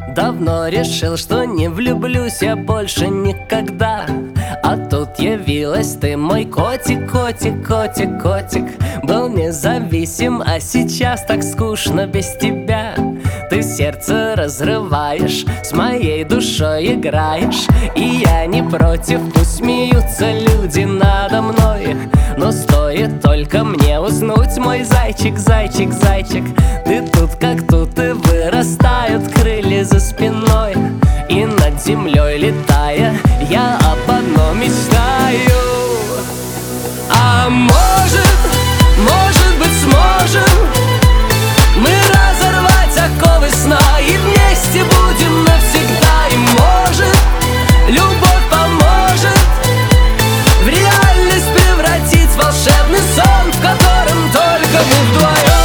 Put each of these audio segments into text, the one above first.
Давно решил, что не влюблюсь я больше никогда. А тут явилась ты, мой котик, котик, котик, котик. Был независим, а сейчас так скучно без тебя. Ты сердце разрываешь, с моей душой играешь. И я не против, пусть смеются люди надо мной. Но стоит только мне уснуть, мой зайчик, зайчик, зайчик. Ты тут как тут, и вырастают крылья за спиной. И над землей летая, я об одном мечтаю. А может быть сможем мы разорвать оковы сна и вместе будем навсегда. И может любовь поможет в реальность превратить волшебный сон, в котором только мы вдвоем.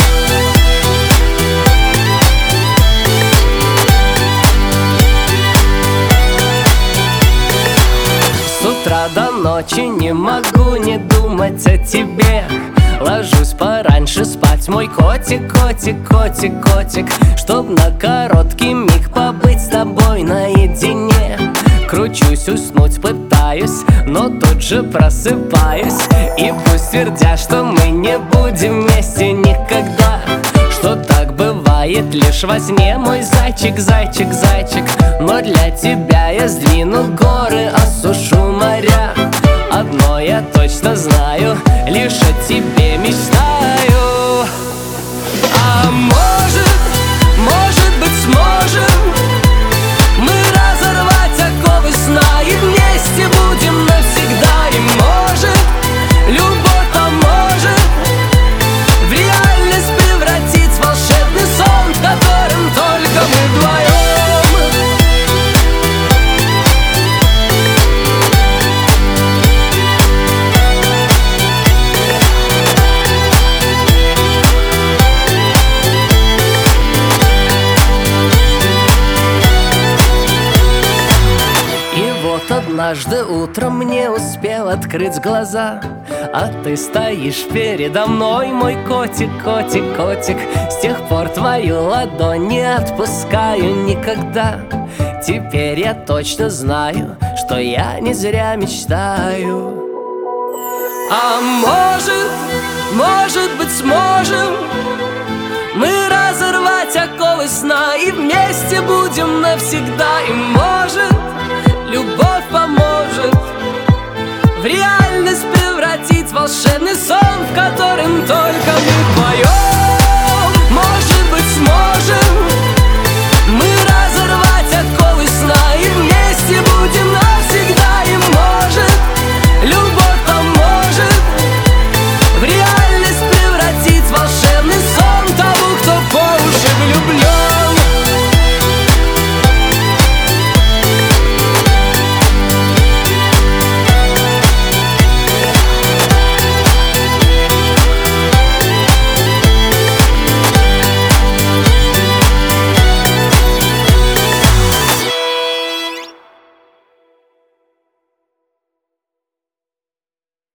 С утра до ночи не могу не думать о тебе. Ложусь пораньше спать, мой котик, котик, котик, котик, чтоб на короткий миг побыть с тобой наедине. Кручусь, уснуть пытаюсь, но тут же просыпаюсь. И пусть твердят, что мы не будем вместе никогда, что так бывает лишь во сне, мой зайчик, зайчик, зайчик. Но для тебя я сдвину горы, осушу моря. Одно я точно знаю, лишь о тебе мечтаю. А может быть сможем мы разорвать оковы сна и вместе будем навсегда. И может любовь поможет в реальность превратить волшебный сон, в котором только мы вдвоем. Однажды утром не успел открыть глаза, а ты стоишь передо мной, мой котик, котик, котик. С тех пор твою ладонь не отпускаю никогда. Теперь я точно знаю, что я не зря мечтаю. А может быть сможем мы разорвать оковы сна и вместе будем навсегда. И может любовь поможет в реальность превратить волшебный сон, в котором только мы вдвоем. Может быть сможем